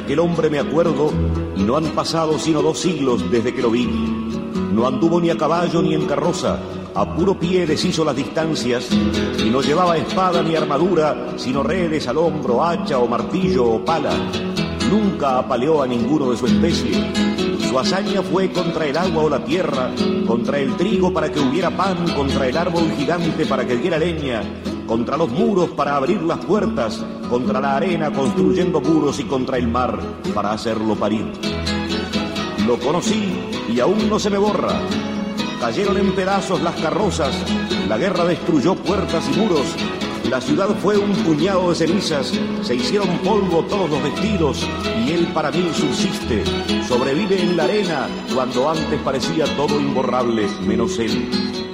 aquel hombre me acuerdo y no han pasado sino 2 siglos desde que lo vi. No anduvo ni a caballo ni en carroza, a puro pie deshizo las distancias y no llevaba espada ni armadura, sino redes al hombro, hacha o martillo o pala. Nunca apaleó a ninguno de su especie. Su hazaña fue contra el agua o la tierra, contra el trigo para que hubiera pan, contra el árbol gigante para que diera leña, contra los muros para abrir las puertas, contra la arena construyendo muros y contra el mar para hacerlo parir. Lo conocí y aún no se me borra. Cayeron en pedazos las carrozas, la guerra destruyó puertas y muros, la ciudad fue un puñado de cenizas, se hicieron polvo todos los vestidos y él para mí subsiste, sobrevive en la arena cuando antes parecía todo imborrable menos él.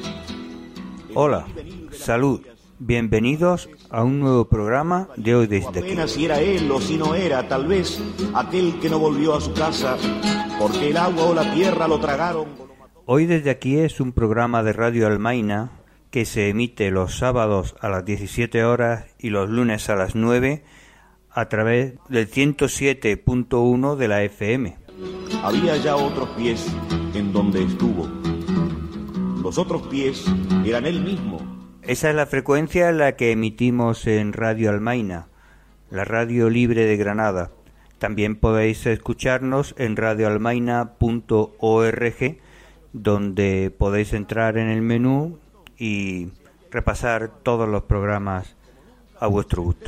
Hola, salud, bienvenidos a un nuevo programa de Hoy Desde Aquí. Apenas si era él o si no era, tal vez, aquel que no volvió a su casa, porque el agua o la tierra lo tragaron. Hoy Desde Aquí es un programa de Radio Almaina que se emite los sábados a las 17 horas y los lunes a las 9 a través del 107.1 de la FM. Había ya otros pies en donde estuvo. Los otros pies eran él mismo. Esa es la frecuencia en la que emitimos en Radio Almaina, la radio libre de Granada. También podéis escucharnos en radioalmaina.org, donde podéis entrar en el menú y repasar todos los programas a vuestro gusto.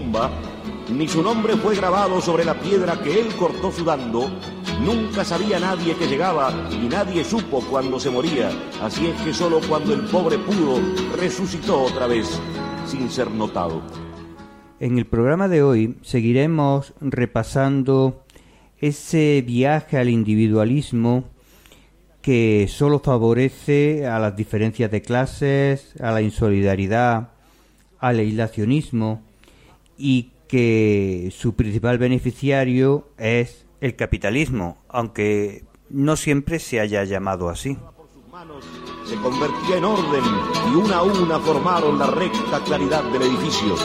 Ni su nombre fue grabado sobre la piedra que él cortó sudando. Nunca sabía nadie que llegaba y nadie supo cuando se moría. Así es que solo cuando el pobre pudo, resucitó otra vez, sin ser notado. En el programa de hoy seguiremos repasando ese viaje al individualismo que solo favorece a las diferencias de clases, a la insolidaridad, al aislacionismo y que su principal beneficiario es el capitalismo, aunque no siempre se haya llamado así. Se convertía en orden y una a una formaron la recta claridad del edificio.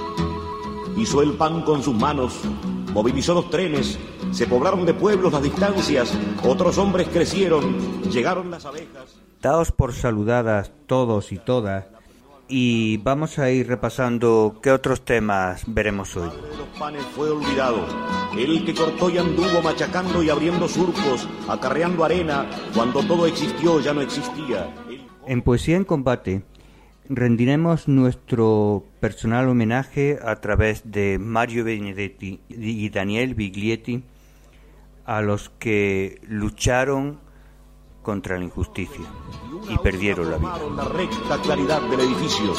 Hizo el pan con sus manos, movilizó los trenes, se poblaron de pueblos las distancias, otros hombres crecieron, llegaron las abejas. Daos por saludadas todos y todas y vamos a ir repasando qué otros temas veremos hoy. El padre de los panes fue olvidado, el que cortó y anduvo machacando y abriendo surcos, acarreando arena, cuando todo existió ya no existía. En Poesía en Combate rendiremos nuestro personal homenaje a través de Mario Benedetti y Daniel Biglietti a los que lucharon contra la injusticia y perdieron la vida. La recta claridad del edificio.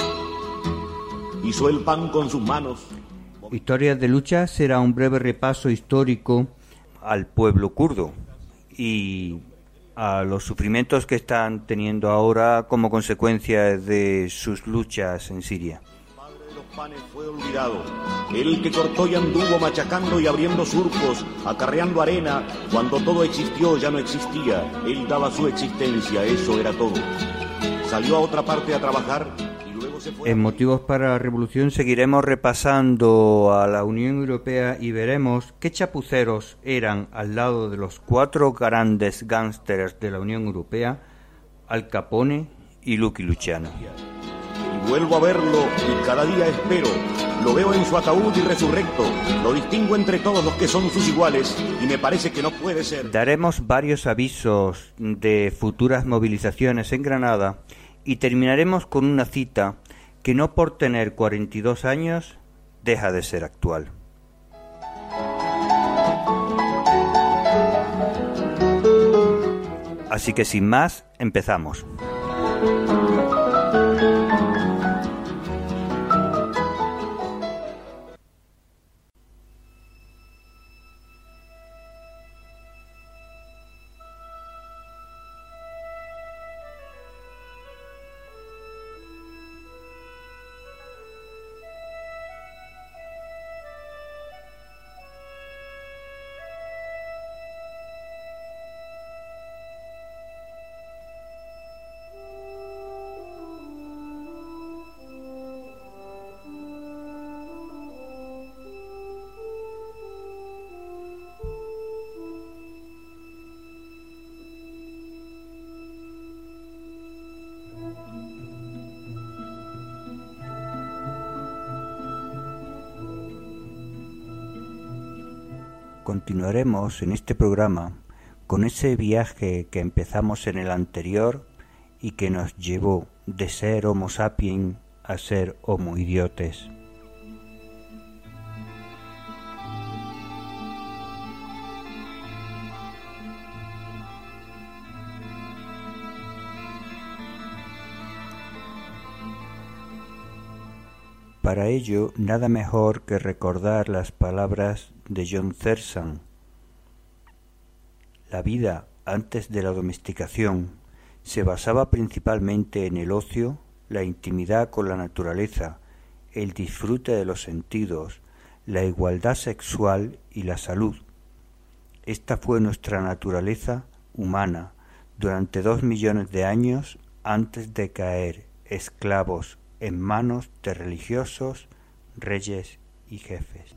Hizo el pan con sus manos. Historias de lucha será un breve repaso histórico al pueblo kurdo y a los sufrimientos que están teniendo ahora como consecuencia de sus luchas en Siria. El padre de los panes fue olvidado, el que cortó y anduvo machacando y abriendo surcos, acarreando arena, cuando todo existió ya no existía, él daba su existencia, eso era todo. Salió a otra parte a trabajar y luego se fue. En Motivos para la Revolución seguiremos repasando a la Unión Europea y veremos qué chapuceros eran al lado de los 4 grandes gángsters de la Unión Europea, Al Capone y Lucky Luciano. Y vuelvo a verlo y cada día espero, lo veo en su ataúd y resurrecto, lo distingo entre todos los que son sus iguales y me parece que no puede ser. Daremos varios avisos de futuras movilizaciones en Granada y terminaremos con una cita que no por tener 42 años deja de ser actual. Así que sin más, empezamos. Continuaremos en este programa con ese viaje que empezamos en el anterior y que nos llevó de ser Homo sapiens a ser Homo idiotes. Para ello, nada mejor que recordar las palabras de John Zerzan. La vida antes de la domesticación se basaba principalmente en el ocio, la intimidad con la naturaleza, el disfrute de los sentidos, la igualdad sexual y la salud. Esta fue nuestra naturaleza humana durante 2 millones de años antes de caer esclavos en manos de religiosos, reyes y jefes.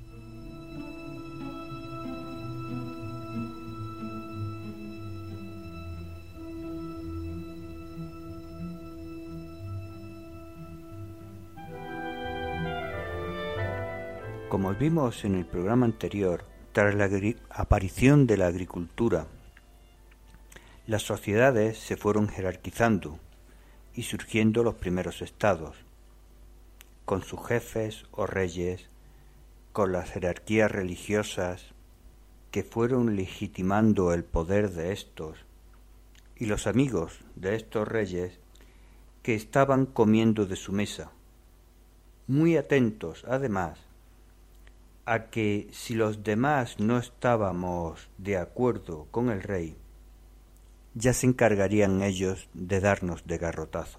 Como vimos en el programa anterior, tras la aparición de la agricultura, las sociedades se fueron jerarquizando y surgiendo los primeros estados, con sus jefes o reyes, con las jerarquías religiosas que fueron legitimando el poder de estos, y los amigos de estos reyes que estaban comiendo de su mesa, muy atentos, además, a que si los demás no estábamos de acuerdo con el rey, ya se encargarían ellos de darnos de garrotazo.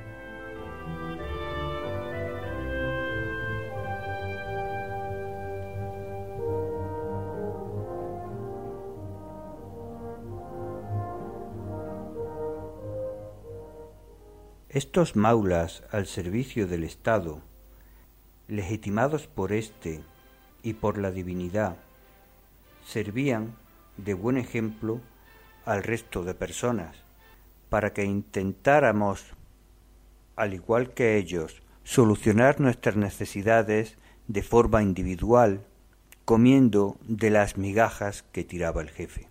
Estos maulas al servicio del Estado, legitimados por éste y por la divinidad, servían de buen ejemplo al resto de personas, para que intentáramos, al igual que ellos, solucionar nuestras necesidades de forma individual, comiendo de las migajas que tiraba el jefe.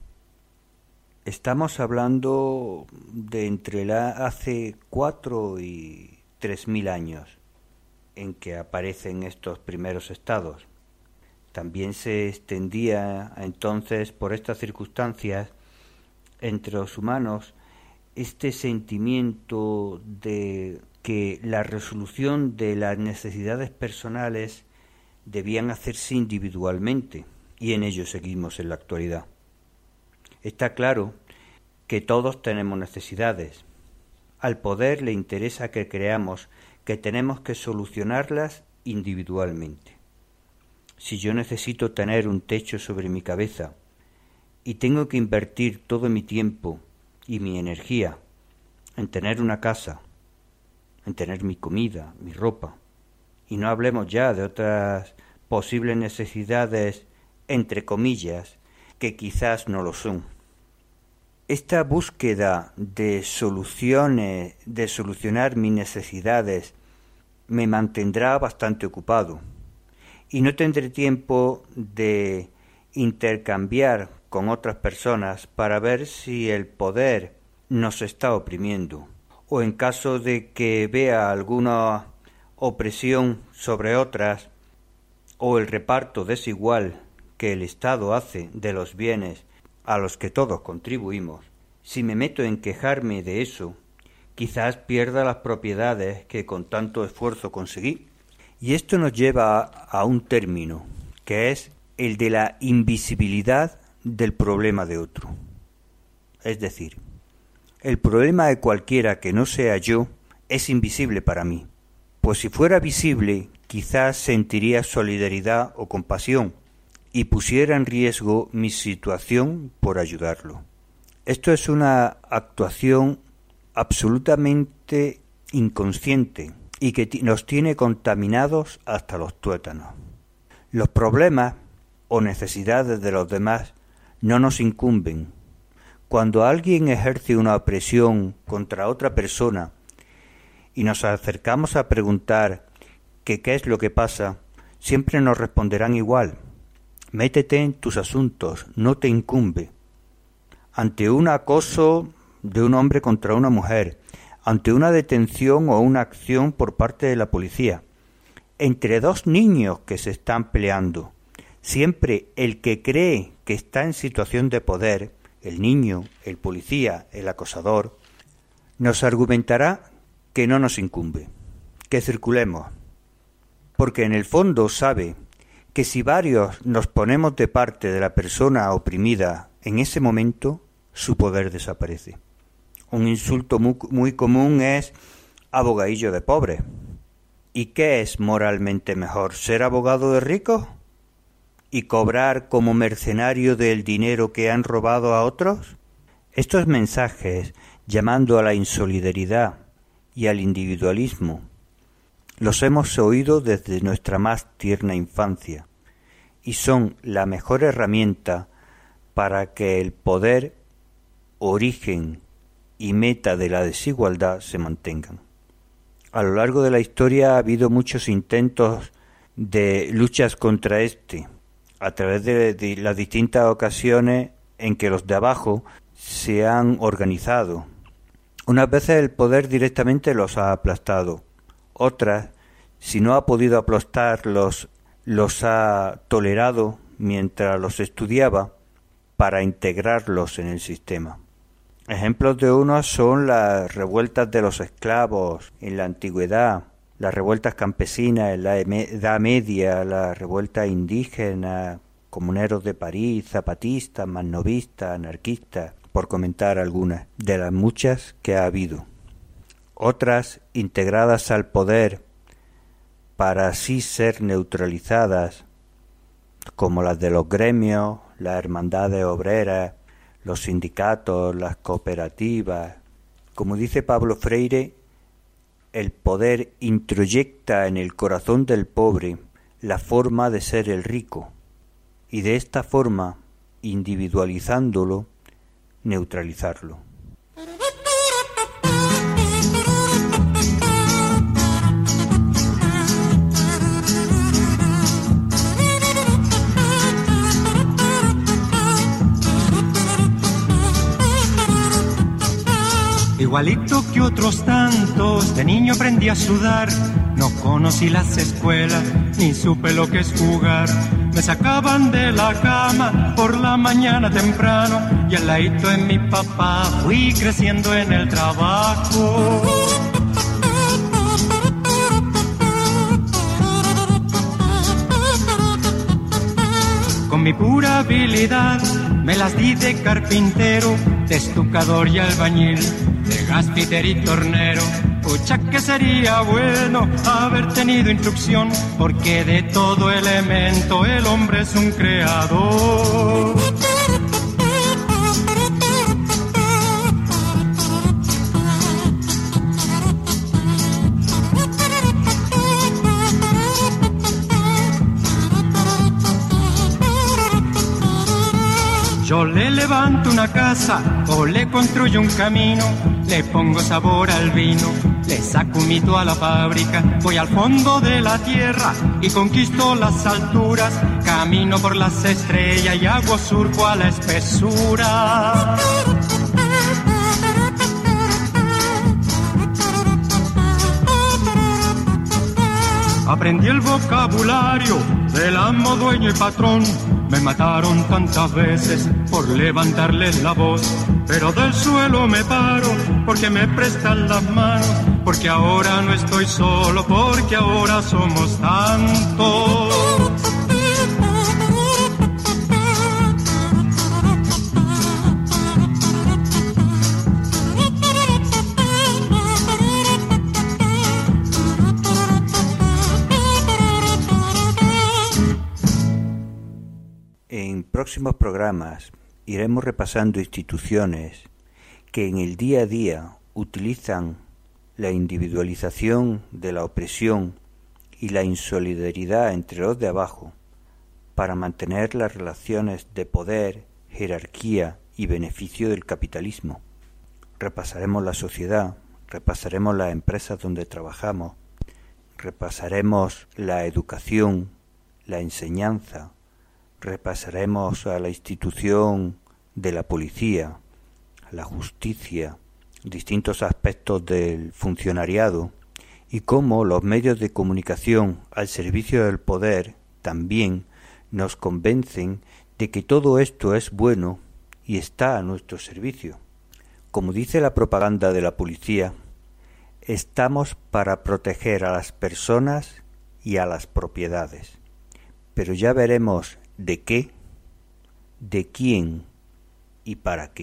Estamos hablando de entre hace 4 y 3.000 años en que aparecen estos primeros estados. También se extendía entonces por estas circunstancias entre los humanos este sentimiento de que la resolución de las necesidades personales debían hacerse individualmente, y en ello seguimos en la actualidad. Está claro que todos tenemos necesidades. Al poder le interesa que creamos que tenemos que solucionarlas individualmente. Si yo necesito tener un techo sobre mi cabeza y tengo que invertir todo mi tiempo y mi energía en tener una casa, en tener mi comida, mi ropa, y no hablemos ya de otras posibles necesidades, entre comillas, que quizás no lo son. Esta búsqueda de soluciones, de solucionar mis necesidades, me mantendrá bastante ocupado, y no tendré tiempo de intercambiar con otras personas para ver si el poder nos está oprimiendo, o en caso de que vea alguna opresión sobre otras, o el reparto desigual que el Estado hace de los bienes a los que todos contribuimos, si me meto en quejarme de eso, quizás pierda las propiedades que con tanto esfuerzo conseguí. Y esto nos lleva a un término, que es el de la invisibilidad del problema de otro. Es decir, el problema de cualquiera que no sea yo es invisible para mí, pues si fuera visible, quizás sentiría solidaridad o compasión y pusiera en riesgo mi situación por ayudarlo. Esto es una actuación absolutamente inconsciente y que nos tiene contaminados hasta los tuétanos. Los problemas o necesidades de los demás no nos incumben. Cuando alguien ejerce una opresión contra otra persona y nos acercamos a preguntar qué es lo que pasa, siempre nos responderán igual. Métete en tus asuntos, no te incumbe. Ante un acoso de un hombre contra una mujer, ante una detención o una acción por parte de la policía, entre dos niños que se están peleando, siempre el que cree que está en situación de poder, el niño, el policía, el acosador, nos argumentará que no nos incumbe, que circulemos, porque en el fondo sabe que si varios nos ponemos de parte de la persona oprimida en ese momento, su poder desaparece. Un insulto muy común es abogadillo de pobre. ¿Y qué es moralmente mejor, ser abogado de ricos y cobrar como mercenario del dinero que han robado a otros? Estos mensajes, llamando a la insolidaridad y al individualismo, los hemos oído desde nuestra más tierna infancia y son la mejor herramienta para que el poder, origen y meta de la desigualdad se mantengan. A lo largo de la historia ha habido muchos intentos de luchas contra a través de las distintas ocasiones en que los de abajo se han organizado. Unas veces el poder directamente los ha aplastado, otras, si no ha podido aplastarlos, los ha tolerado mientras los estudiaba para integrarlos en el sistema. Ejemplos de unos son las revueltas de los esclavos en la antigüedad, las revueltas campesinas en la Edad Media, las revueltas indígenas, comuneros de París, zapatistas, mannovistas, anarquistas, por comentar algunas de las muchas que ha habido. Otras integradas al poder para así ser neutralizadas, como las de los gremios, las hermandades obreras, los sindicatos, las cooperativas. Como dice Pablo Freire, el poder introyecta en el corazón del pobre la forma de ser el rico, y de esta forma, individualizándolo, neutralizarlo. Igualito que otros tantos, de niño aprendí a sudar. No conocí las escuelas, ni supe lo que es jugar. Me sacaban de la cama por la mañana temprano, y al ladito de mi papá fui creciendo en el trabajo. Con mi pura habilidad me las di de carpintero, de estucador y albañil, de gasfitter y tornero. Pucha que sería bueno haber tenido instrucción, porque de todo elemento el hombre es un creador. Yo le levanto una casa o le construyo un camino, le pongo sabor al vino, le saco un mito a la fábrica, voy al fondo de la tierra y conquisto las alturas, camino por las estrellas y hago surco a la espesura. Aprendí el vocabulario del amo, dueño y patrón. Me mataron tantas veces por levantarles la voz, pero del suelo me paro porque me prestan las manos, porque ahora no estoy solo, porque ahora somos tantos. En próximos programas iremos repasando instituciones que en el día a día utilizan la individualización de la opresión y la insolidaridad entre los de abajo para mantener las relaciones de poder, jerarquía y beneficio del capitalismo. Repasaremos la sociedad, repasaremos las empresas donde trabajamos, repasaremos la educación, la enseñanza, repasaremos a la institución de la policía, la justicia, distintos aspectos del funcionariado y cómo los medios de comunicación al servicio del poder también nos convencen de que todo esto es bueno y está a nuestro servicio. Como dice la propaganda de la policía, estamos para proteger a las personas y a las propiedades. Pero ya veremos de qué, de quién y para qué.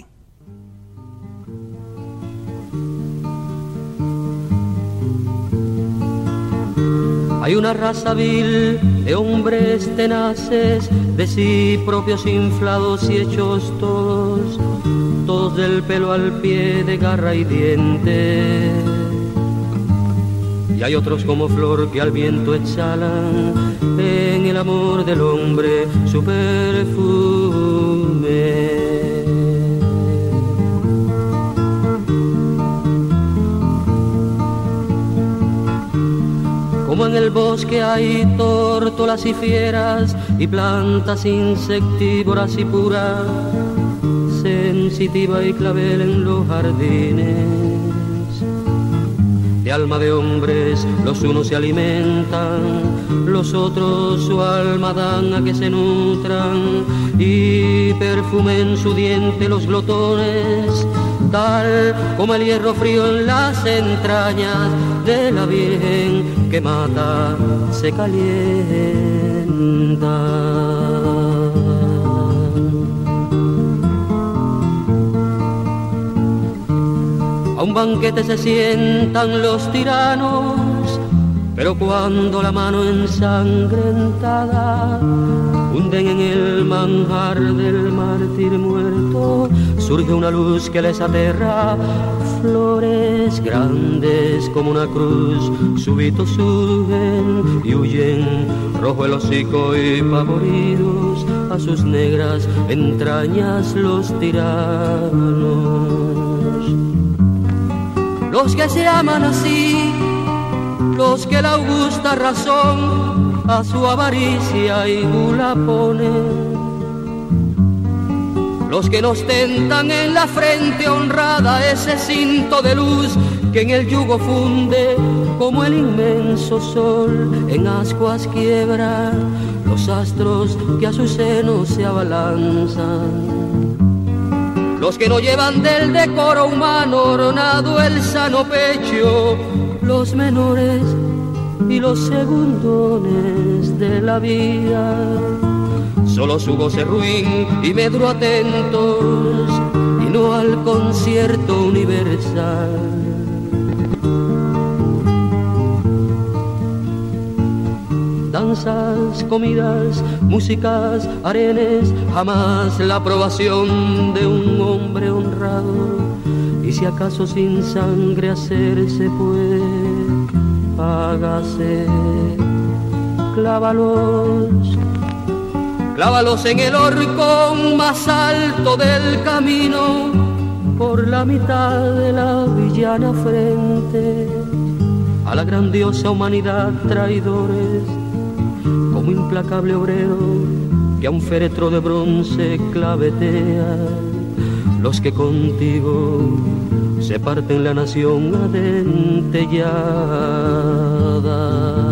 Hay una raza vil de hombres tenaces, de sí propios inflados y hechos todos del pelo al pie de garra y diente. Y hay otros como flor que al viento exhalan en el amor del hombre su perfume. Como en el bosque hay tórtolas y fieras y plantas insectívoras y puras, sensitiva y clavel en los jardines. De alma de hombres los unos se alimentan, los otros su alma dan a que se nutran y perfumen su diente los glotones, tal como el hierro frío en las entrañas de la Virgen que mata se calienta. A un banquete se sientan los tiranos, pero cuando la mano ensangrentada hunden en el manjar del mártir muerto, surge una luz que les aterra. Flores grandes como una cruz súbito surgen y huyen, rojo el hocico y pavoridos a sus negras entrañas los tiranos. Los que se aman así, los que la augusta razón a su avaricia y gula ponen, los que nos tentan en la frente honrada ese cinto de luz que en el yugo funde como el inmenso sol en ascuas quiebra los astros que a su seno se abalanzan. Los que no llevan del decoro humano ornado el sano pecho, los menores y los segundones de la vida, solo su goce ruin y medro atentos y no al concierto universal. Danzas, comidas, músicas, arenes, jamás la aprobación de un hombre honrado. Y si acaso sin sangre hacerse puede, hágase. Clávalos en el horcón más alto del camino, por la mitad de la villana frente, a la grandiosa humanidad traidores, como implacable obrero que a un féretro de bronce clavetea, los que contigo se parten la nación adentelladas.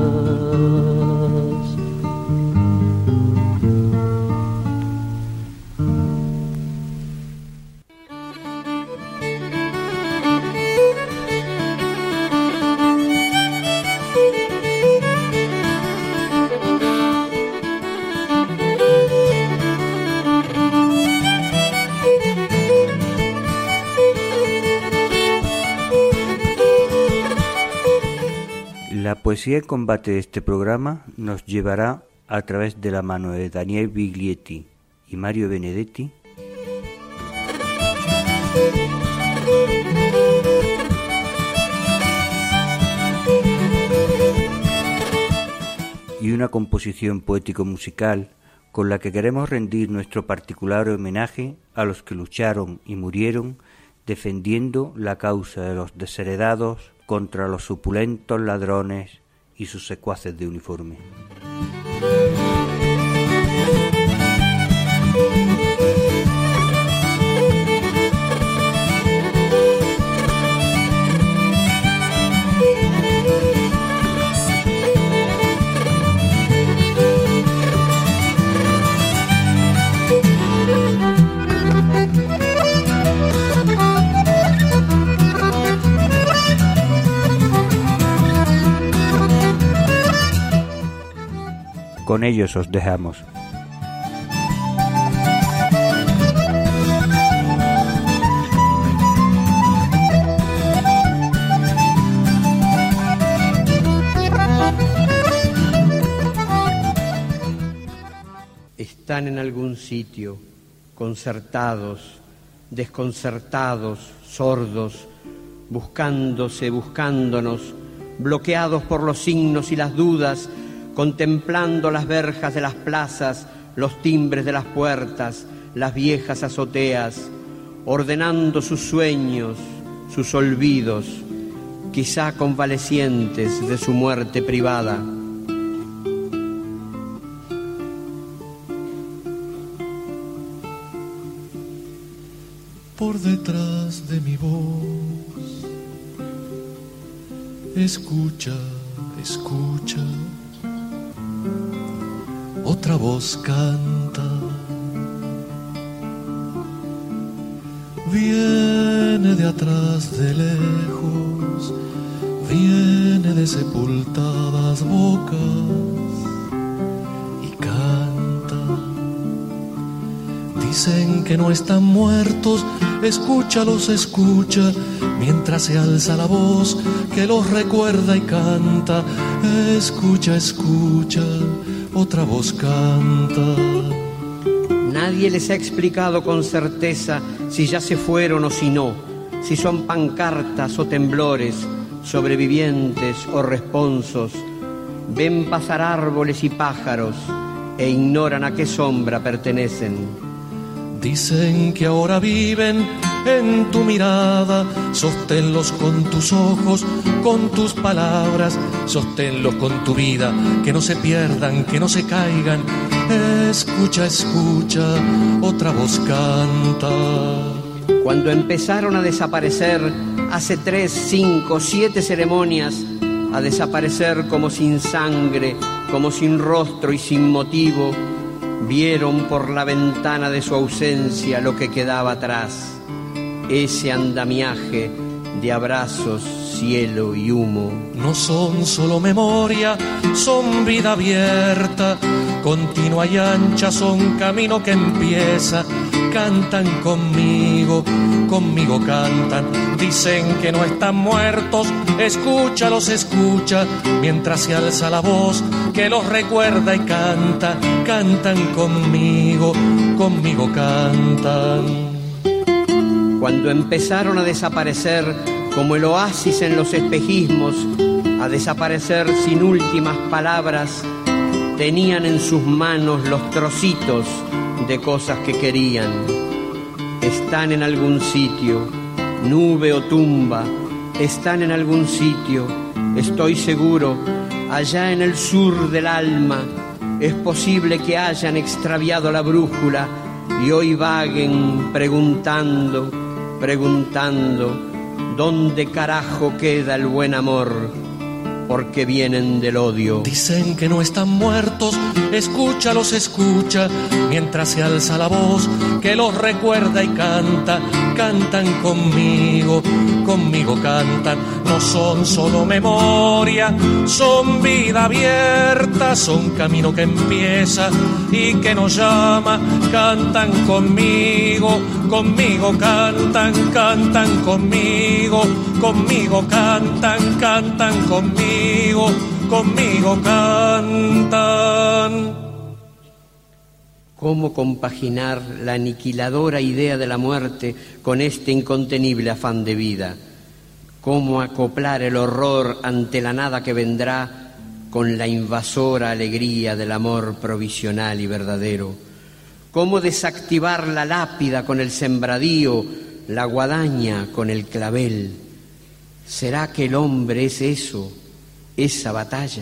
La poesía en combate de este programa nos llevará a través de la mano de Daniel Biglietti y Mario Benedetti y una composición poético-musical con la que queremos rendir nuestro particular homenaje a los que lucharon y murieron defendiendo la causa de los desheredados contra los supulentos ladrones y sus secuaces de uniforme. con ellos os dejamos. Están en algún sitio, concertados, desconcertados, sordos, buscándonos, bloqueados por los signos y las dudas, contemplando las verjas de las plazas, los timbres de las puertas, las viejas azoteas, ordenando sus sueños, sus olvidos, quizá convalecientes de su muerte privada. Por detrás de mi voz, escucha, escucha, otra voz canta, viene de atrás de lejos, viene de sepultadas bocas y canta. Dicen que no están muertos, escúchalos, escucha, mientras se alza la voz que los recuerda y canta. Escucha, escucha, otra voz canta. Nadie les ha explicado con certeza si ya se fueron o si no, si son pancartas o temblores, sobrevivientes o responsos. Ven pasar árboles y pájaros e ignoran a qué sombra pertenecen. Dicen que ahora viven en tu mirada, sosténlos con tus ojos, con tus palabras, sosténlos con tu vida, que no se pierdan, que no se caigan. Escucha, escucha, otra voz canta. Cuando empezaron a desaparecer, hace 3, 5, 7 ceremonias, a desaparecer como sin sangre, como sin rostro y sin motivo, vieron por la ventana de su ausencia lo que quedaba atrás, ese andamiaje de abrazos, cielo y humo. No son solo memoria, son vida abierta, continua y ancha, son camino que empieza. Cantan conmigo, conmigo cantan. Dicen que no están muertos, escúchalos, escucha, mientras se alza la voz que los recuerda y canta. Cantan conmigo, conmigo cantan. Cuando empezaron a desaparecer como el oasis en los espejismos, a desaparecer sin últimas palabras, tenían en sus manos los trocitos de cosas que querían. Están en algún sitio, nube o tumba, están en algún sitio, estoy seguro, allá en el sur del alma. Es posible que hayan extraviado la brújula y hoy vaguen preguntando, ¿dónde carajo queda el buen amor? Porque vienen del odio. Dicen que no están muertos, escúchalos, escucha, mientras se alza la voz que los recuerda y canta. Cantan conmigo, conmigo cantan. No son solo memoria, son vida abierta, son camino que empieza y que nos llama. Cantan conmigo, conmigo cantan, cantan conmigo, conmigo cantan, cantan conmigo, conmigo cantan. ¿Cómo compaginar la aniquiladora idea de la muerte con este incontenible afán de vida? ¿Cómo acoplar el horror ante la nada que vendrá con la invasora alegría del amor provisional y verdadero? ¿Cómo desactivar la lápida con el sembradío, la guadaña con el clavel? ¿Será que el hombre es eso, esa batalla?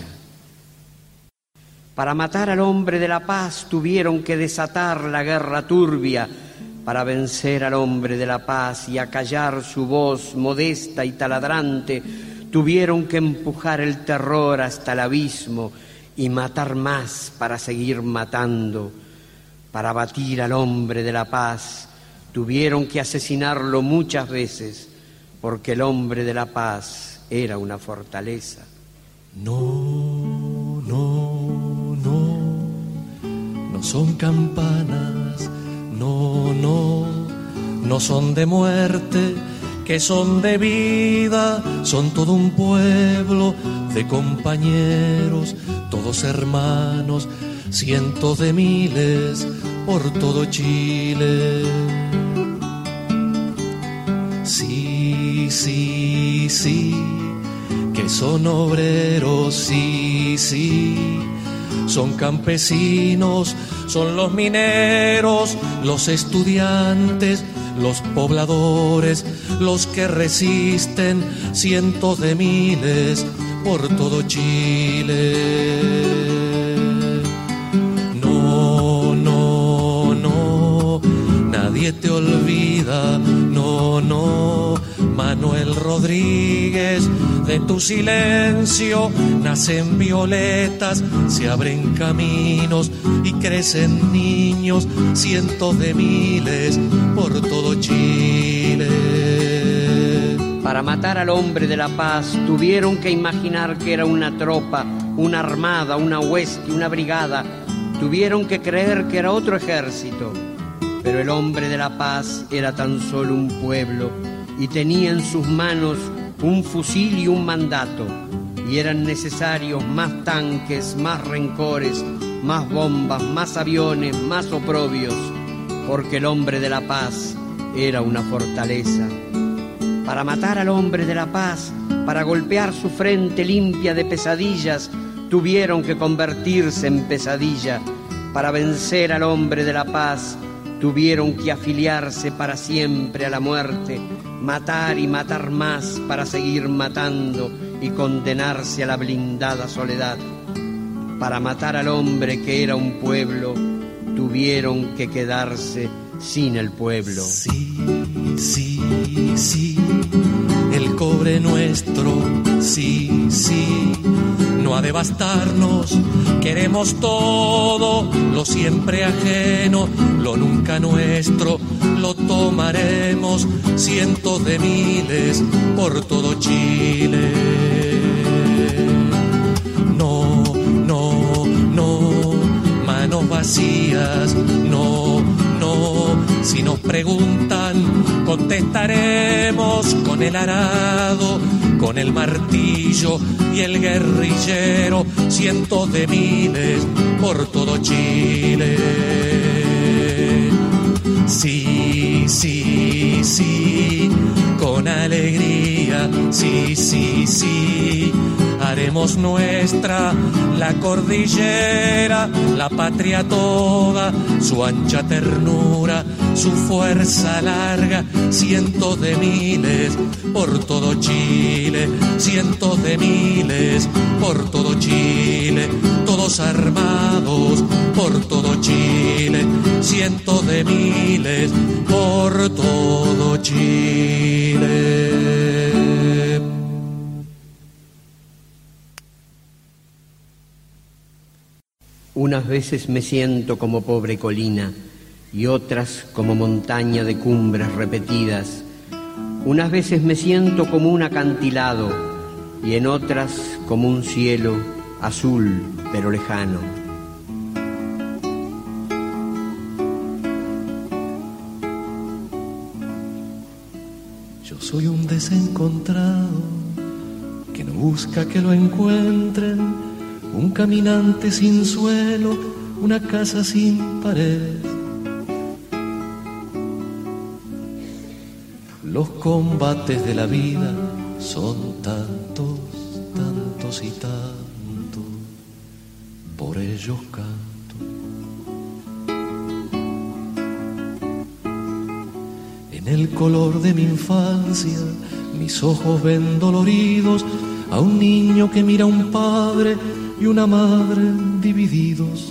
Para matar al hombre de la paz tuvieron que desatar la guerra turbia. Para vencer al hombre de la paz y acallar su voz modesta y taladrante, tuvieron que empujar el terror hasta el abismo y matar más para seguir matando. Para batir al hombre de la paz tuvieron que asesinarlo muchas veces, porque el hombre de la paz era una fortaleza. No, no, no, son campanas, no son de muerte, que son de vida, son todo un pueblo de compañeros, todos hermanos, cientos de miles por todo Chile. Sí, que son obreros, sí, son campesinos, son los mineros, los estudiantes, los pobladores, los que resisten, cientos de miles por todo Chile. No, nadie te olvida, no, Manuel Rodríguez, de tu silencio nacen violetas, se abren caminos y crecen niños, cientos de miles por todo Chile. Para matar al hombre de la paz tuvieron que imaginar que era una tropa, una armada, una hueste, una brigada. Tuvieron que creer que era otro ejército. Pero el hombre de la paz era tan solo un pueblo y tenía en sus manos un fusil y un mandato. Y eran necesarios más tanques, más rencores, más bombas, más aviones, más oprobios, porque el hombre de la paz era una fortaleza. Para matar al hombre de la paz, para golpear su frente limpia de pesadillas, tuvieron que convertirse en pesadilla. Para vencer al hombre de la paz, tuvieron que afiliarse para siempre a la muerte, matar y matar más para seguir matando y condenarse a la blindada soledad. Para matar al hombre que era un pueblo, tuvieron que quedarse sin el pueblo. Sí, el cobre nuestro, sí, no ha de bastarnos, queremos todo, lo siempre ajeno, lo nunca nuestro, lo tomaremos, cientos de miles por todo Chile. No, manos vacías, no, si nos preguntan, contestaremos con el arado, con el martillo y el guerrillero, cientos de miles por todo Chile. Sí, con alegría, sí, haremos nuestra la cordillera, la patria toda, su ancha ternura, su fuerza larga, cientos de miles por todo Chile, cientos de miles por todo Chile, todos armados por todo Chile, cientos de miles por todo Chile. Unas veces me siento como pobre colina y otras como montaña de cumbres repetidas. Unas veces me siento como un acantilado y en otras como un cielo azul pero lejano. Yo soy un desencontrado que no busca que lo encuentren, un caminante sin suelo, una casa sin pared. Los combates de la vida son tantos, tantos y tantos, por ellos canto. En el color de mi infancia, mis ojos ven doloridos a un niño que mira a un padre y una madre divididos.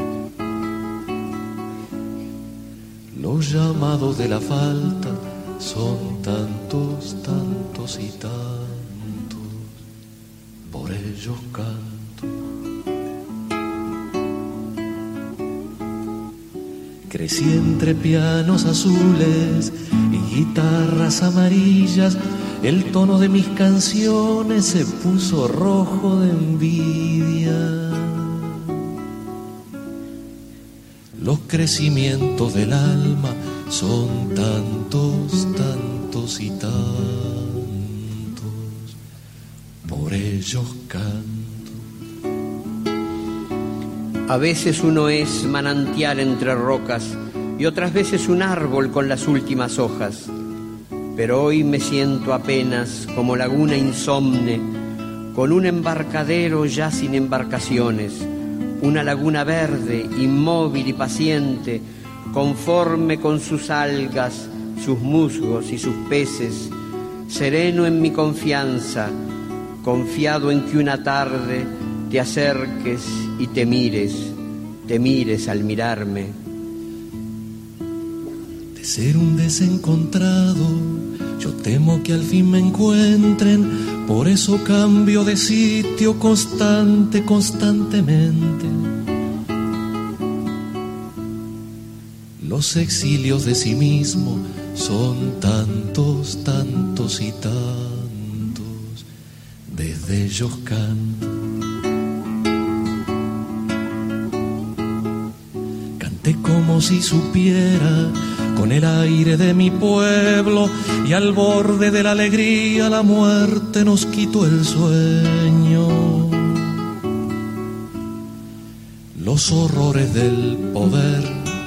Los llamados de la falta son tantos, tantos y tantos, por ellos canto. Crecí entre pianos azules y guitarras amarillas, el tono de mis canciones se puso rojo de envidia. Los crecimientos del alma son tantos, tantos y tantos, por ellos canto. A veces uno es manantial entre rocas y otras veces un árbol con las últimas hojas. Pero hoy me siento apenas como laguna insomne, con un embarcadero ya sin embarcaciones, una laguna verde, inmóvil y paciente, conforme con sus algas, sus musgos y sus peces, sereno en mi confianza, confiado en que una tarde te acerques y te mires al mirarme. De ser un desencontrado, yo temo que al fin me encuentren, por eso cambio de sitio constantemente. Los exilios de sí mismo son tantos, tantos y tantos, desde ellos canto. Canté como si supiera, con el aire de mi pueblo, y al borde de la alegría la muerte nos quitó el sueño. Los horrores del poder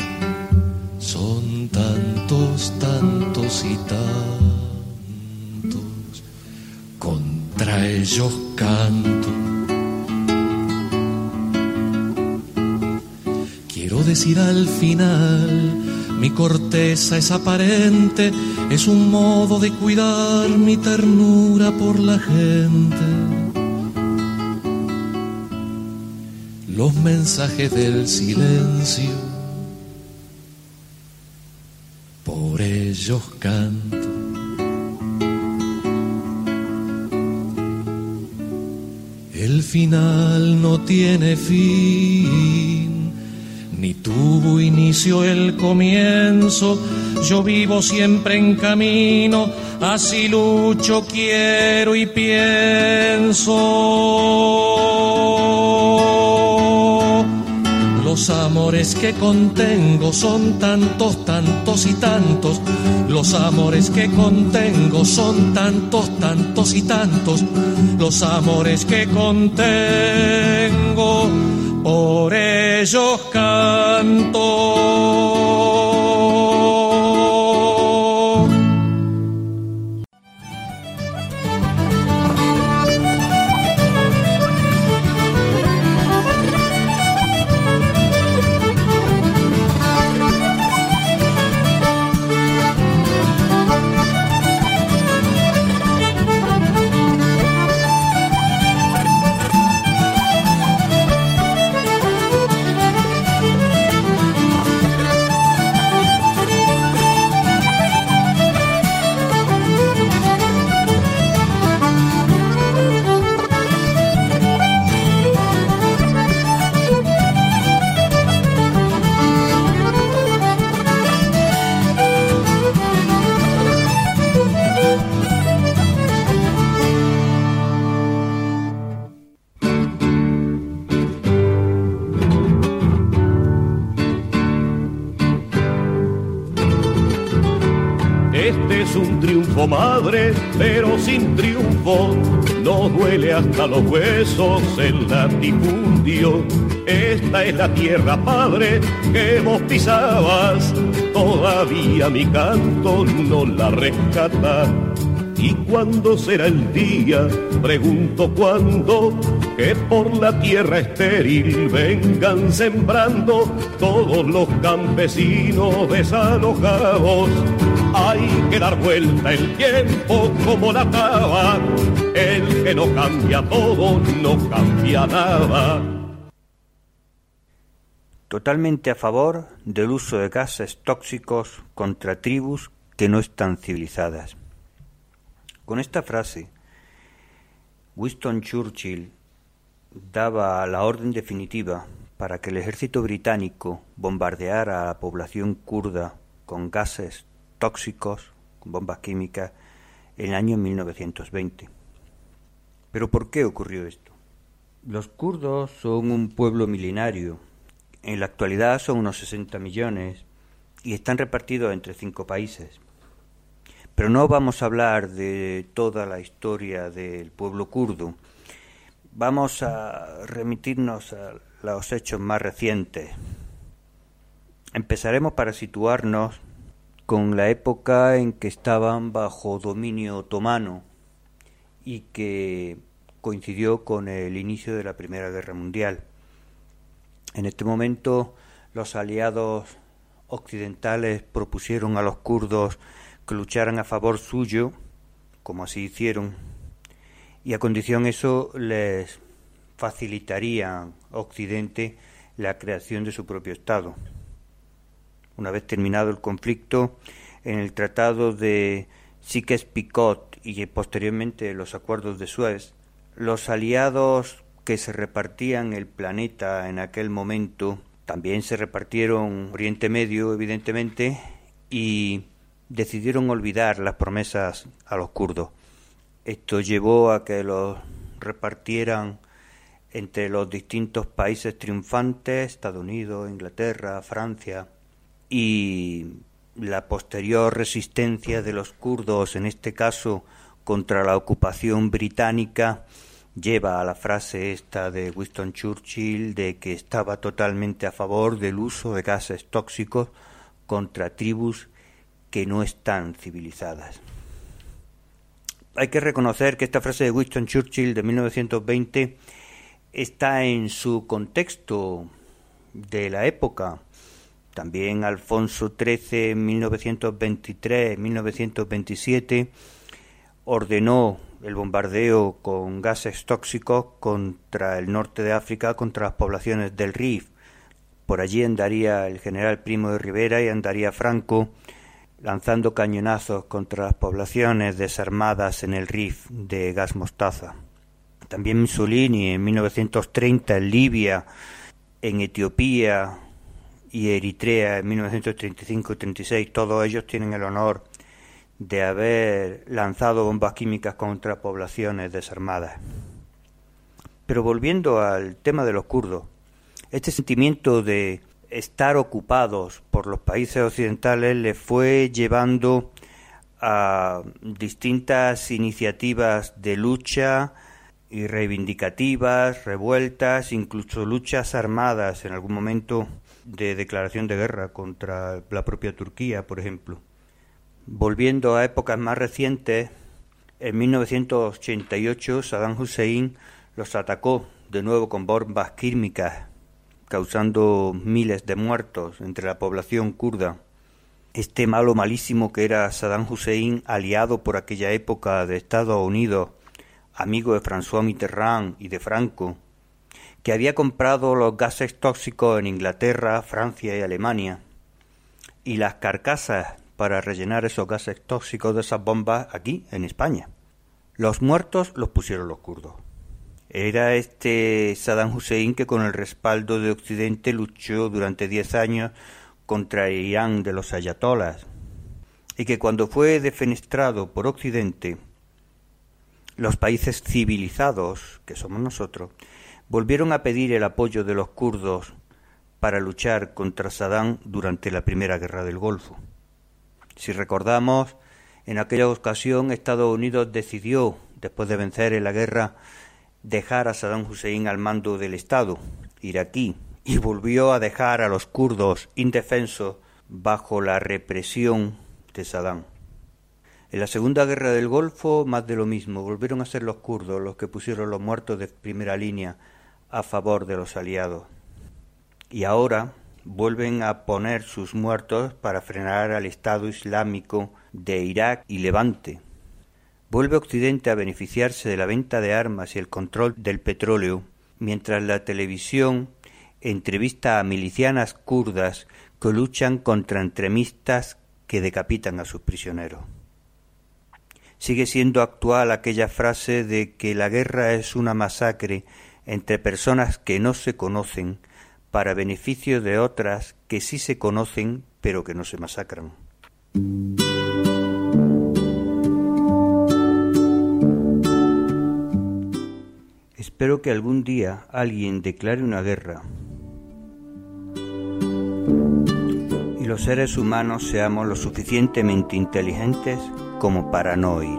son tantos, tantos y tantos, contra ellos canto. Quiero decir al final, mi corteza es aparente, es un modo de cuidar mi ternura por la gente. Los mensajes del silencio, por ellos canto. El final no tiene fin, ni tuvo inicio el comienzo. Yo vivo siempre en camino, así lucho, quiero y pienso. Los amores que contengo son tantos, tantos y tantos. Los amores que contengo son tantos, tantos y tantos. Los amores que contengo, por ellos canto. Madre, pero sin triunfo, no duele hasta los huesos el latifundio. Esta es la tierra, padre, que vos pisabas, todavía mi canto no la rescata. ¿Y cuándo será el día? Pregunto cuándo, que por la tierra estéril vengan sembrando todos los campesinos desalojados. Hay que dar vuelta el tiempo como la taba, el que no cambia todo, no cambia nada. Totalmente a favor del uso de gases tóxicos contra tribus que no están civilizadas. Con esta frase, Winston Churchill daba la orden definitiva para que el ejército británico bombardeara a la población kurda con gases tóxicos, con bombas químicas, en el año 1920. ¿Pero por qué ocurrió esto? Los kurdos son un pueblo milenario En la actualidad son unos 60 millones y están repartidos entre 5 países. Pero no vamos a hablar de toda la historia del pueblo kurdo. Vamos a remitirnos a los hechos más recientes. Empezaremos para situarnos con la época en que estaban bajo dominio otomano y que coincidió con el inicio de la Primera Guerra Mundial. En este momento, los aliados occidentales propusieron a los kurdos que lucharan a favor suyo, como así hicieron, y a condición eso les facilitaría a Occidente la creación de su propio Estado. Una vez terminado el conflicto, en el Tratado de Sykes-Picot y posteriormente los acuerdos de Suez, los aliados que se repartían el planeta en aquel momento también se repartieron Oriente Medio, evidentemente, y decidieron olvidar las promesas a los kurdos. Esto llevó a que los repartieran entre los distintos países triunfantes, Estados Unidos, Inglaterra, Francia, y la posterior resistencia de los kurdos, en este caso contra la ocupación británica, lleva a la frase esta de Winston Churchill de que estaba totalmente a favor del uso de gases tóxicos contra tribus que no están civilizadas. Hay que reconocer que esta frase de Winston Churchill de 1920 está en su contexto de la época. También Alfonso XIII en 1923-1927 ordenó el bombardeo con gases tóxicos contra el norte de África, contra las poblaciones del Rif. Por allí andaría el general Primo de Rivera y andaría Franco lanzando cañonazos contra las poblaciones desarmadas en el Rif de gas mostaza. También Mussolini en 1930 en Libia, en Etiopía y Eritrea en 1935-36, todos ellos tienen el honor de haber lanzado bombas químicas contra poblaciones desarmadas. Pero volviendo al tema de los kurdos, este sentimiento de estar ocupados por los países occidentales les fue llevando a distintas iniciativas de lucha y reivindicativas, revueltas, incluso luchas armadas en algún momento de declaración de guerra contra la propia Turquía, por ejemplo. Volviendo a épocas más recientes, en 1988 Saddam Hussein los atacó de nuevo con bombas químicas, causando miles de muertos entre la población kurda. Este malo malísimo que era Saddam Hussein, aliado por aquella época de Estados Unidos, amigo de François Mitterrand y de Franco, que había comprado los gases tóxicos en Inglaterra, Francia y Alemania, y las carcasas para rellenar esos gases tóxicos de esas bombas aquí, en España. Los muertos los pusieron los kurdos. Era este Saddam Hussein que con el respaldo de Occidente luchó durante 10 años contra Irán de los ayatolás, y que cuando fue defenestrado por Occidente, los países civilizados, que somos nosotros, volvieron a pedir el apoyo de los kurdos para luchar contra Saddam durante la Primera Guerra del Golfo. Si recordamos, en aquella ocasión Estados Unidos decidió, después de vencer en la guerra, dejar a Saddam Hussein al mando del Estado iraquí y volvió a dejar a los kurdos indefensos bajo la represión de Saddam. En la Segunda Guerra del Golfo, más de lo mismo, volvieron a ser los kurdos los que pusieron los muertos de primera línea a favor de los aliados. Y ahora vuelven a poner sus muertos para frenar al Estado Islámico de Irak y Levante. Vuelve Occidente a beneficiarse de la venta de armas y el control del petróleo, mientras la televisión entrevista a milicianas kurdas que luchan contra extremistas que decapitan a sus prisioneros. Sigue siendo actual aquella frase de que la guerra es una masacre entre personas que no se conocen para beneficio de otras que sí se conocen pero que no se masacran. Espero que algún día alguien declare una guerra y los seres humanos seamos lo suficientemente inteligentes como para no oír.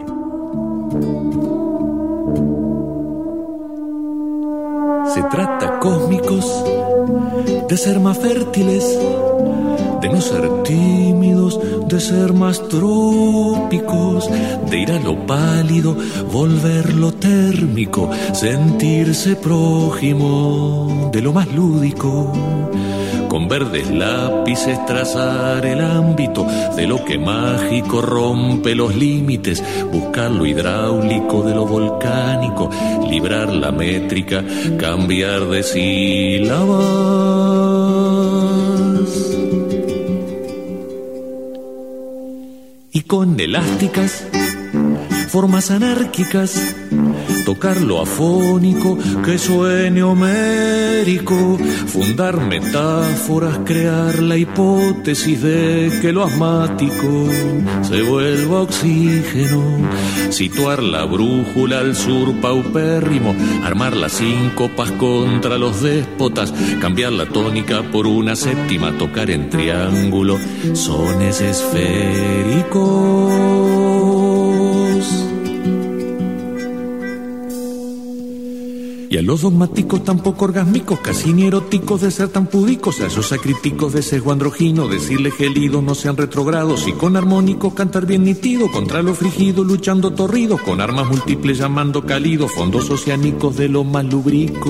Se trata, cósmicos, de ser más fértiles, de no ser tímidos, de ser más trópicos, de ir a lo pálido, volverlo térmico, sentirse prójimo de lo más lúdico. Con verdes lápices trazar el ámbito de lo que mágico rompe los límites, buscar lo hidráulico de lo volcánico, librar la métrica, cambiar de sílabas. Y con elásticas, formas anárquicas, tocar lo afónico que suene homérico, fundar metáforas, crear la hipótesis de que lo asmático se vuelva oxígeno, situar la brújula al sur paupérrimo, armar las síncopas contra los déspotas, cambiar la tónica por una séptima, tocar en triángulo sones esféricos. Y a los dogmáticos tampoco orgásmicos, casi ni eróticos de ser tan púdicos, a esos acríticos de sesgo androgino, decirles gelidos no sean retrogrados, y con armónicos cantar bien nítido, contra lo frigido luchando torrido, con armas múltiples llamando cálido, fondos oceánicos de lo más lubrico.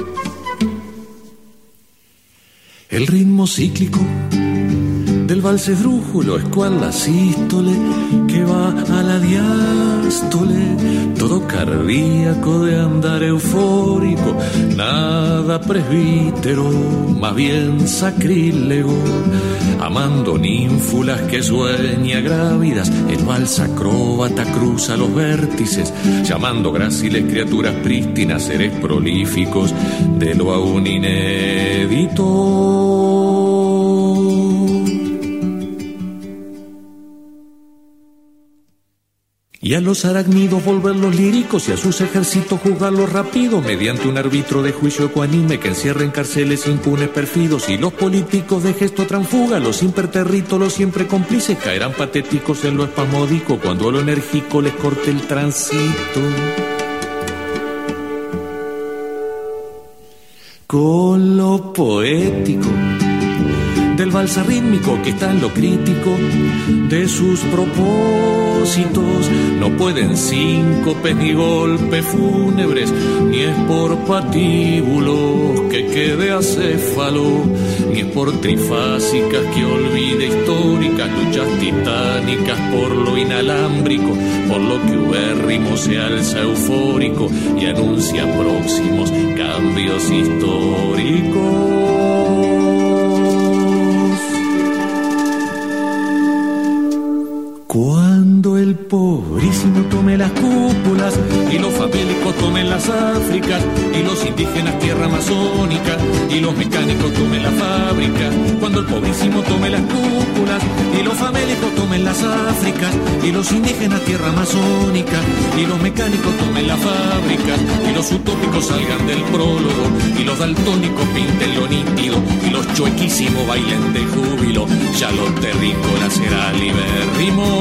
El ritmo cíclico del vals esdrújulo es cual la sístole que va a la diástole, todo cardíaco de andar eufórico, nada presbítero, más bien sacrílego, amando ninfulas que sueña grávidas, el vals acróbata cruza los vértices, llamando gráciles criaturas prístinas, seres prolíficos de lo aún inédito. Y a los arácnidos volverlos líricos y a sus ejércitos juzgarlos rápido mediante un árbitro de juicio ecuánime que encierra en cárceles impunes perfidos, y los políticos de gesto transfuga, los imperterritos, los siempre cómplices caerán patéticos en lo espasmódico cuando a lo enérgico les corte el tránsito. Con lo poético del vals rítmico que está en lo crítico de sus propósitos, no pueden síncopes ni golpes fúnebres, ni es por patíbulos que quede acéfalo, ni es por trifásicas que olvide históricas luchas titánicas por lo inalámbrico, por lo que ubérrimo se alza eufórico y anuncia próximos cambios históricos. Cuando el pobrísimo tome las cúpulas y los famélicos tomen las Áfricas y los indígenas tierra amazónica y los mecánicos tomen las fábricas, cuando el pobrísimo tome las cúpulas y los famélicos tomen las Áfricas y los indígenas tierra amazónica y los mecánicos tomen las fábricas y los utópicos salgan del prólogo y los daltónicos pinten lo nítido y los chuequísimos bailen de júbilo, ya lo terrícola será libérrimo.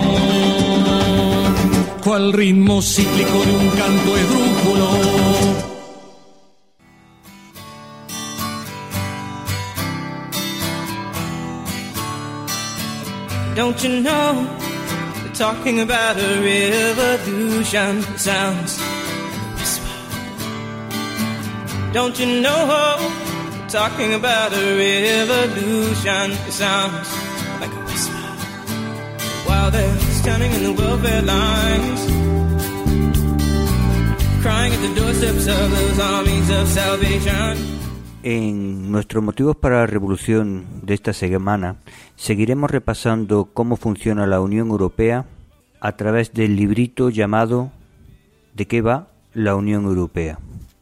Cual ritmo cíclico de un canto esdrújulo. Don't you know, they're talking about a revolution, sounds like a whisper. Don't you know, they're talking about a revolution, it sounds like a whisper. While they're standing in the welfare lines, crying at the doorsteps of those armies of salvation. En nuestros motivos para la revolución de esta semana seguiremos repasando cómo funciona la Unión Europea a través del librito llamado ¿De qué va la Unión Europea?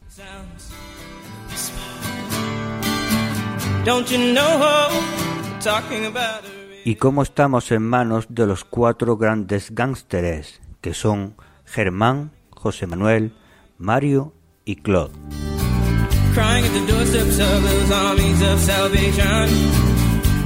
Y cómo estamos en manos de los 4 grandes gángsteres, que son Germán, José Manuel, Mario y Claude.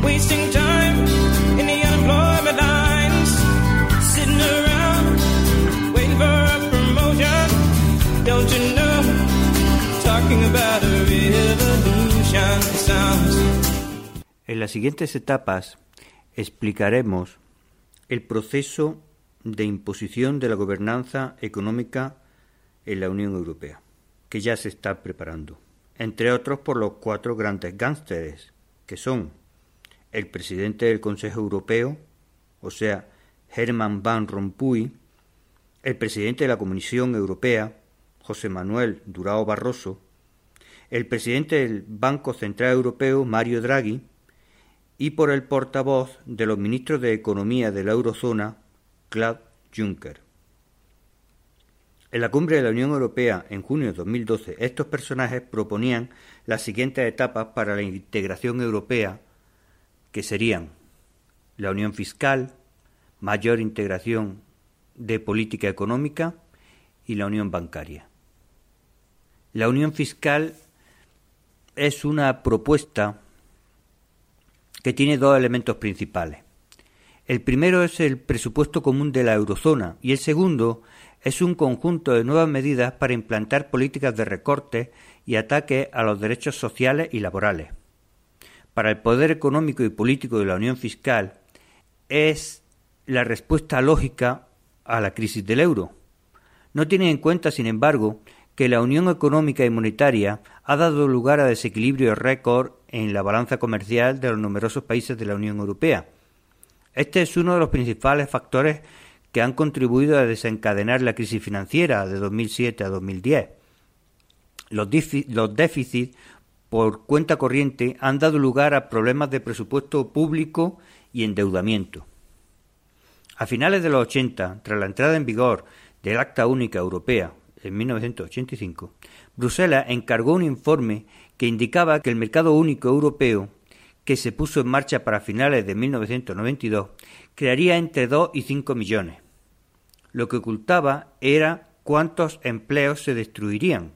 wasting time in the unemployment lines, sitting around waiting for a promotion. Don't you know, talking about a revolution sounds. En las siguientes etapas explicaremos el proceso de imposición de la gobernanza económica en la Unión Europea, que ya se está preparando, entre otros por los 4 grandes gángsteres, que son el presidente del Consejo Europeo, o sea, Herman Van Rompuy, el presidente de la Comisión Europea, José Manuel Durão Barroso, el presidente del Banco Central Europeo, Mario Draghi, y por el portavoz de los ministros de Economía de la Eurozona, Claude Juncker. En la cumbre de la Unión Europea en junio de 2012, estos personajes proponían las siguientes etapas para la integración europea, que serían la unión fiscal, mayor integración de política económica y la unión bancaria. La unión fiscal es una propuesta que tiene 2 elementos principales. El primero es el presupuesto común de la eurozona y el segundo es un conjunto de nuevas medidas para implantar políticas de recortes y ataques a los derechos sociales y laborales. Para el poder económico y político de la unión fiscal es la respuesta lógica a la crisis del euro. No tiene en cuenta, sin embargo, que la unión económica y monetaria ha dado lugar a desequilibrios récord en la balanza comercial de los numerosos países de la Unión Europea. Este es uno de los principales factores que han contribuido a desencadenar la crisis financiera de 2007 a 2010. Los déficits por cuenta corriente han dado lugar a problemas de presupuesto público y endeudamiento. A finales de los 80, tras la entrada en vigor del Acta Única Europea en 1985, Bruselas encargó un informe que indicaba que el mercado único europeo, que se puso en marcha para finales de 1992, crearía entre 2 y 5 millones. Lo que ocultaba era cuántos empleos se destruirían.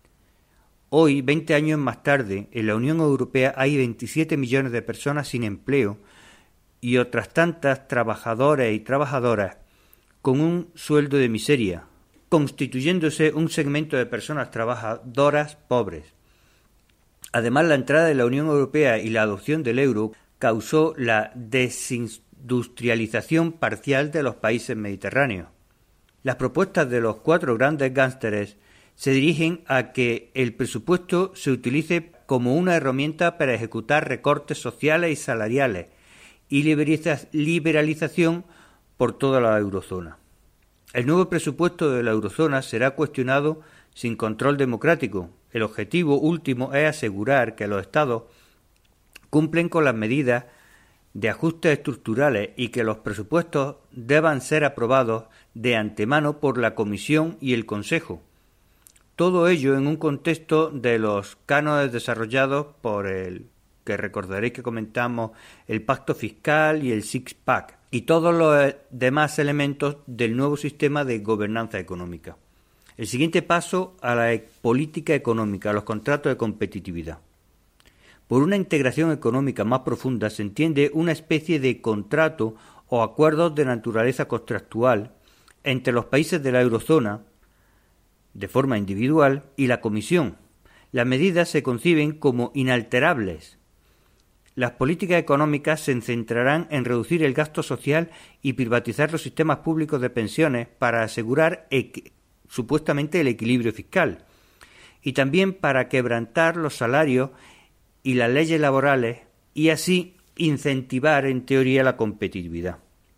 Hoy, 20 años más tarde, en la Unión Europea hay 27 millones de personas sin empleo y otras tantas trabajadores y trabajadoras con un sueldo de miseria, constituyéndose un segmento de personas trabajadoras pobres. Además, la entrada de la Unión Europea y la adopción del euro causó la desindustrialización parcial de los países mediterráneos. Las propuestas de los 4 grandes gángsteres se dirigen a que el presupuesto se utilice como una herramienta para ejecutar recortes sociales y salariales y liberalización por toda la eurozona. El nuevo presupuesto de la eurozona será cuestionado sin control democrático. El objetivo último es asegurar que los Estados cumplen con las medidas de ajustes estructurales y que los presupuestos deban ser aprobados de antemano por la Comisión y el Consejo. Todo ello en un contexto de los cánones desarrollados por el que recordaréis que comentamos el Pacto Fiscal y el Six-Pack y todos los demás elementos del nuevo sistema de gobernanza económica. El siguiente paso a la política económica, a los contratos de competitividad. Por una integración económica más profunda se entiende una especie de contrato o acuerdos de naturaleza contractual entre los países de la eurozona, de forma individual, y la Comisión. Las medidas se conciben como inalterables. Las políticas económicas se centrarán en reducir el gasto social y privatizar los sistemas públicos de pensiones para asegurar supuestamente el equilibrio fiscal, y también para quebrantar los salarios y las leyes laborales y así incentivar en teoría la competitividad.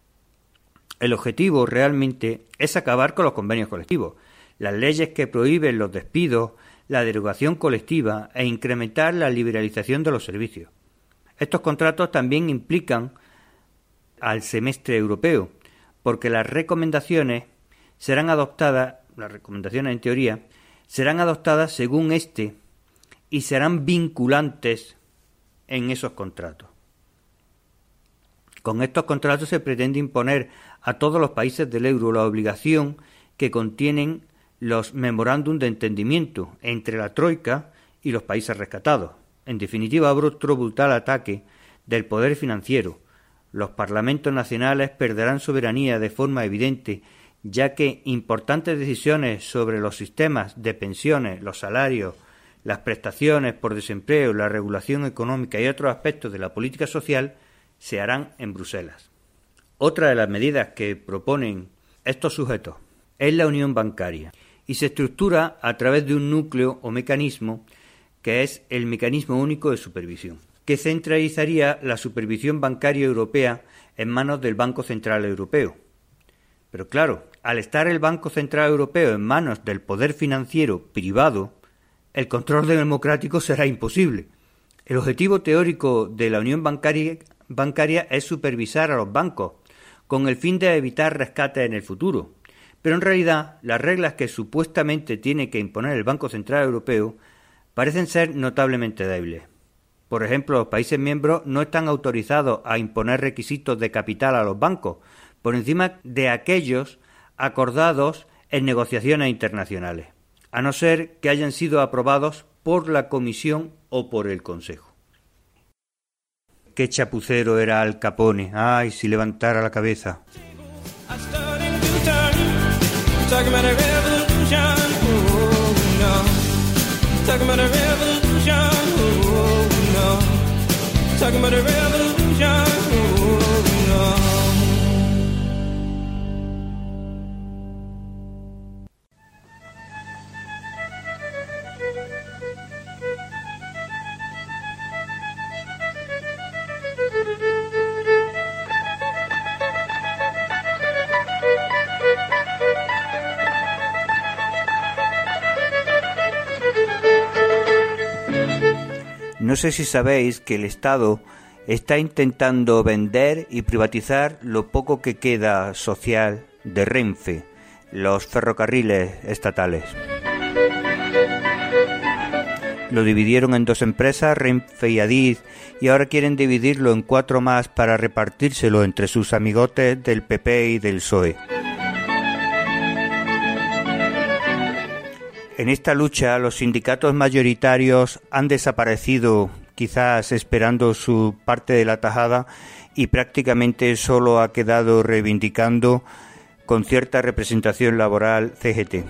El objetivo realmente es acabar con los convenios colectivos, las leyes que prohíben los despidos, la derogación colectiva e incrementar la liberalización de los servicios. Estos contratos también implican al semestre europeo, porque las recomendaciones serán adoptadas, las recomendaciones en teoría, serán adoptadas según este y serán vinculantes en esos contratos. Con estos contratos se pretende imponer a todos los países del euro la obligación que contienen los memorándum de entendimiento entre la Troika y los países rescatados. En definitiva, otro brutal ataque del poder financiero. Los parlamentos nacionales perderán soberanía de forma evidente, ya que importantes decisiones sobre los sistemas de pensiones, los salarios, las prestaciones por desempleo, la regulación económica y otros aspectos de la política social se harán en Bruselas. Otra de las medidas que proponen estos sujetos es la unión bancaria y se estructura a través de un núcleo o mecanismo que es el Mecanismo Único de Supervisión, que centralizaría la supervisión bancaria europea en manos del Banco Central Europeo. Pero claro, al estar el Banco Central Europeo en manos del poder financiero privado, el control democrático será imposible. El objetivo teórico de la unión bancaria es supervisar a los bancos, con el fin de evitar rescates en el futuro. Pero en realidad, las reglas que supuestamente tiene que imponer el Banco Central Europeo parecen ser notablemente débiles. Por ejemplo, los países miembros no están autorizados a imponer requisitos de capital a los bancos, por encima de aquellos acordados en negociaciones internacionales, a no ser que hayan sido aprobados por la Comisión o por el Consejo. Qué chapucero era Al Capone. Ay, si levantara la cabeza. No sé si sabéis que el Estado está intentando vender y privatizar lo poco que queda social de Renfe, los ferrocarriles estatales. Lo dividieron en dos empresas, Renfe y Adif, y ahora quieren dividirlo en 4 más para repartírselo entre sus amigotes del PP y del PSOE. En esta lucha, los sindicatos mayoritarios han desaparecido, quizás esperando su parte de la tajada, y prácticamente solo ha quedado reivindicando con cierta representación laboral CGT.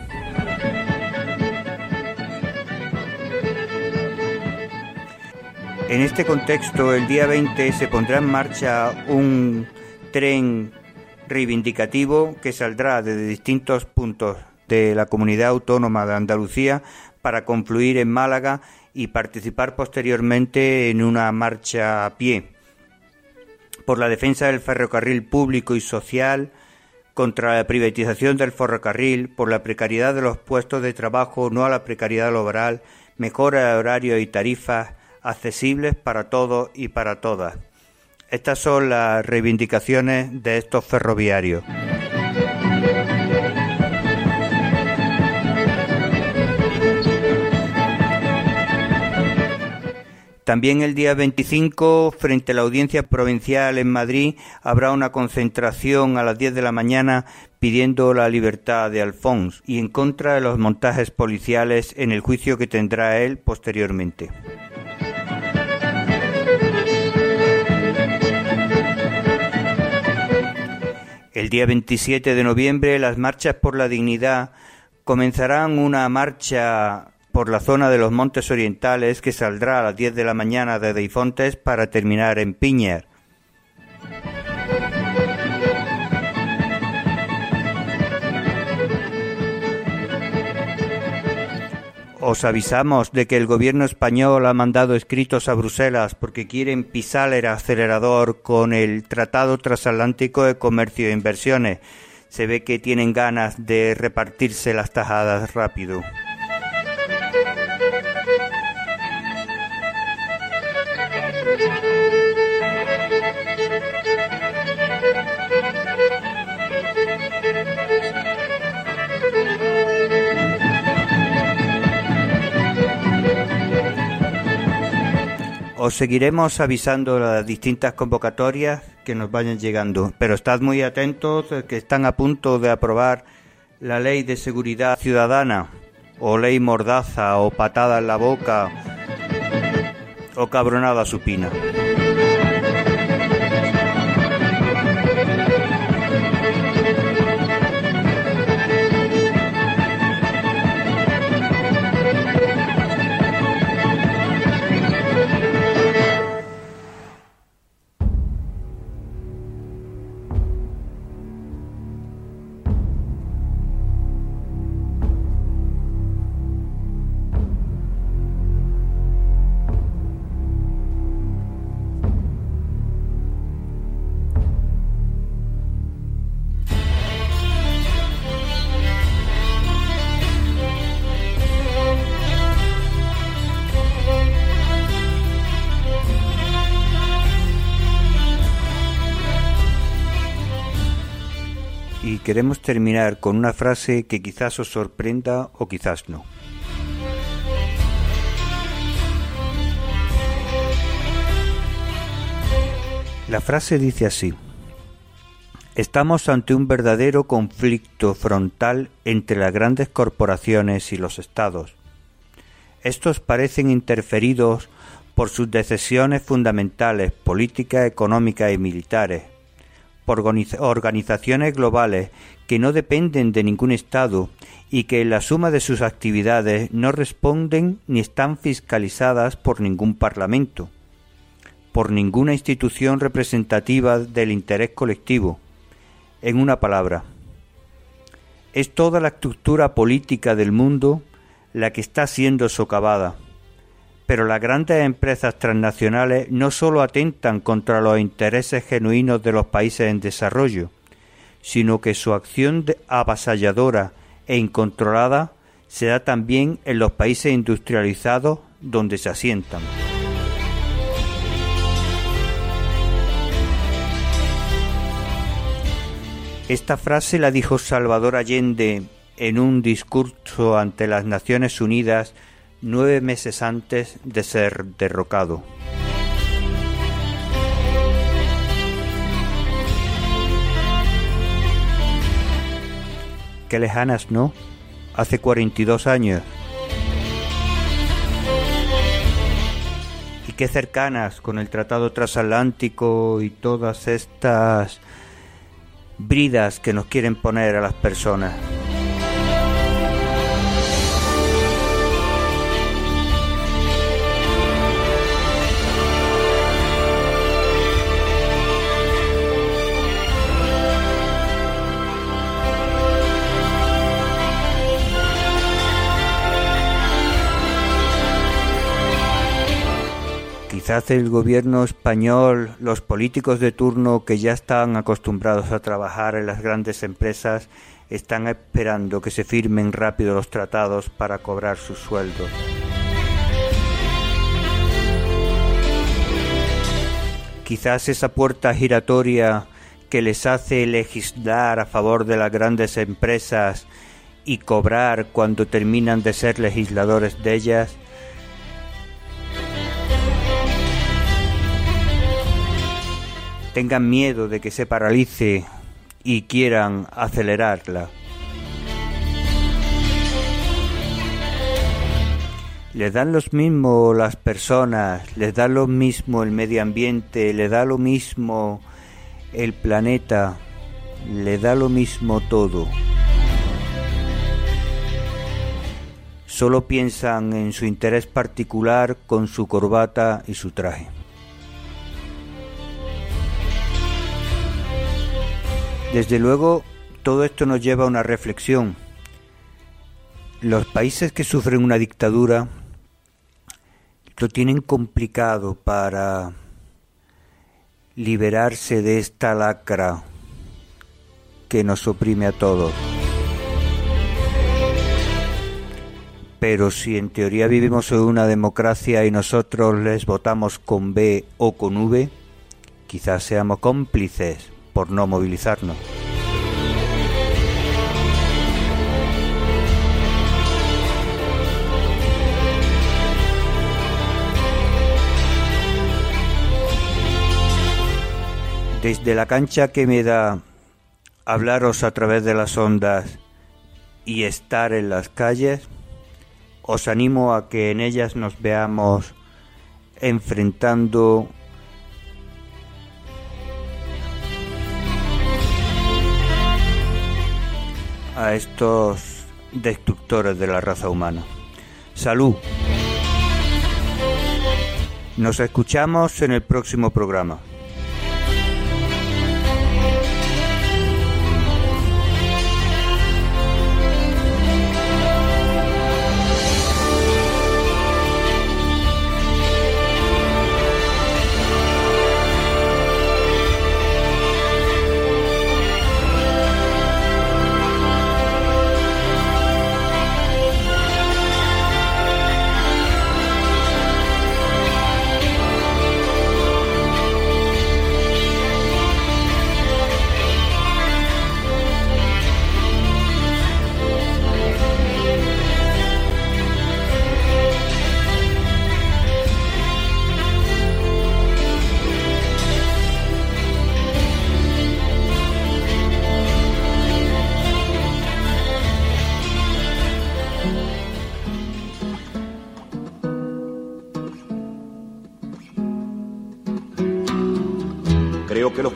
En este contexto, el día 20 se pondrá en marcha un tren reivindicativo que saldrá desde distintos puntos de la Comunidad Autónoma de Andalucía para confluir en Málaga y participar posteriormente en una marcha a pie por la defensa del ferrocarril público y social, contra la privatización del ferrocarril, por la precariedad de los puestos de trabajo, no a la precariedad laboral, mejora de horario y tarifas accesibles para todos y para todas. Estas son las reivindicaciones de estos ferroviarios. También el día 25, frente a la Audiencia Provincial en Madrid, habrá una concentración a las 10 de la mañana pidiendo la libertad de Alfons y en contra de los montajes policiales en el juicio que tendrá él posteriormente. El día 27 de noviembre, las marchas por la dignidad comenzarán una marcha por la zona de los Montes Orientales que saldrá a las 10 de la mañana de Deifontes para terminar en Piñer. Os avisamos de que el gobierno español ha mandado escritos a Bruselas porque quieren pisar el acelerador con el Tratado Transatlántico de Comercio e Inversiones. Se ve que tienen ganas de repartirse las tajadas rápido. Os seguiremos avisando de las distintas convocatorias que nos vayan llegando, pero estad muy atentos que están a punto de aprobar la Ley de Seguridad Ciudadana, o Ley Mordaza, o Patada en la Boca, o Cabronada Supina. queremos terminar con una frase que quizás os sorprenda o quizás no. La frase dice así: estamos ante un verdadero conflicto frontal entre las grandes corporaciones y los estados. Estos parecen interferidos por sus decisiones fundamentales, políticas, económicas y militares, por organizaciones globales que no dependen de ningún estado y que en la suma de sus actividades no responden ni están fiscalizadas por ningún parlamento, por ninguna institución representativa del interés colectivo. En una palabra, es toda la estructura política del mundo la que está siendo socavada, pero las grandes empresas transnacionales no solo atentan contra los intereses genuinos de los países en desarrollo, sino que su acción avasalladora e incontrolada se da también en los países industrializados donde se asientan. Esta frase la dijo Salvador Allende en un discurso ante las Naciones Unidas 9 meses antes de ser derrocado. Qué lejanas, ¿no? Hace 42 años. Y qué cercanas con el Tratado Transatlántico y todas estas bridas que nos quieren poner a las personas. Quizás el gobierno español, los políticos de turno que ya están acostumbrados a trabajar en las grandes empresas, están esperando que se firmen rápido los tratados para cobrar sus sueldos. Quizás esa puerta giratoria que les hace legislar a favor de las grandes empresas y cobrar cuando terminan de ser legisladores de ellas, tengan miedo de que se paralice y quieran acelerarla. Les dan lo mismo las personas, les da lo mismo el medio ambiente, les da lo mismo el planeta, les da lo mismo todo. Solo piensan en su interés particular con su corbata y su traje. Desde luego, todo esto nos lleva a una reflexión. Los países que sufren una dictadura lo tienen complicado para liberarse de esta lacra que nos oprime a todos. Pero si en teoría vivimos en una democracia y nosotros les votamos con B o con V, quizás seamos cómplices por no movilizarnos. Desde la cancha que me da hablaros a través de las ondas y estar en las calles, os animo a que en ellas nos veamos enfrentando a estos destructores de la raza humana. ¡Salud! Nos escuchamos en el próximo programa.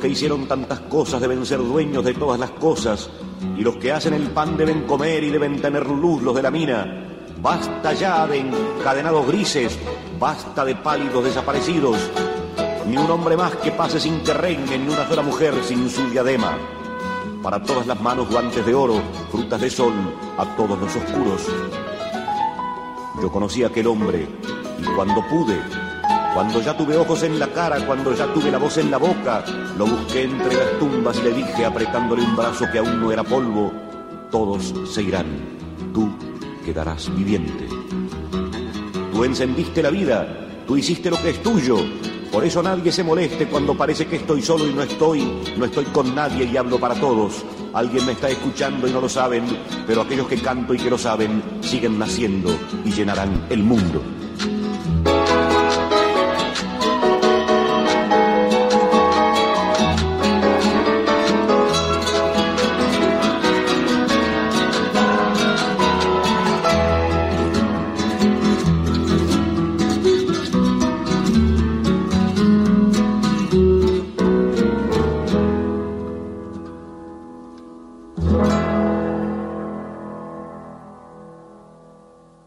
que hicieron tantas cosas deben ser dueños de todas las cosas, y los que hacen el pan deben comer y deben tener luz los de la mina. Basta ya de encadenados grises, basta de pálidos desaparecidos, ni un hombre más que pase sin que reine, ni una sola mujer sin su diadema. Para todas las manos guantes de oro, frutas de sol a todos los oscuros. Yo conocí a aquel hombre, y cuando pude, cuando ya tuve ojos en la cara, cuando ya tuve la voz en la boca, lo busqué entre las tumbas y le dije, apretándole un brazo que aún no era polvo: todos se irán, tú quedarás viviente. Tú encendiste la vida, tú hiciste lo que es tuyo. Por eso nadie se moleste cuando parece que estoy solo y no estoy con nadie y hablo para todos. Alguien me está escuchando y no lo saben, pero aquellos que canto y que lo saben siguen naciendo y llenarán el mundo.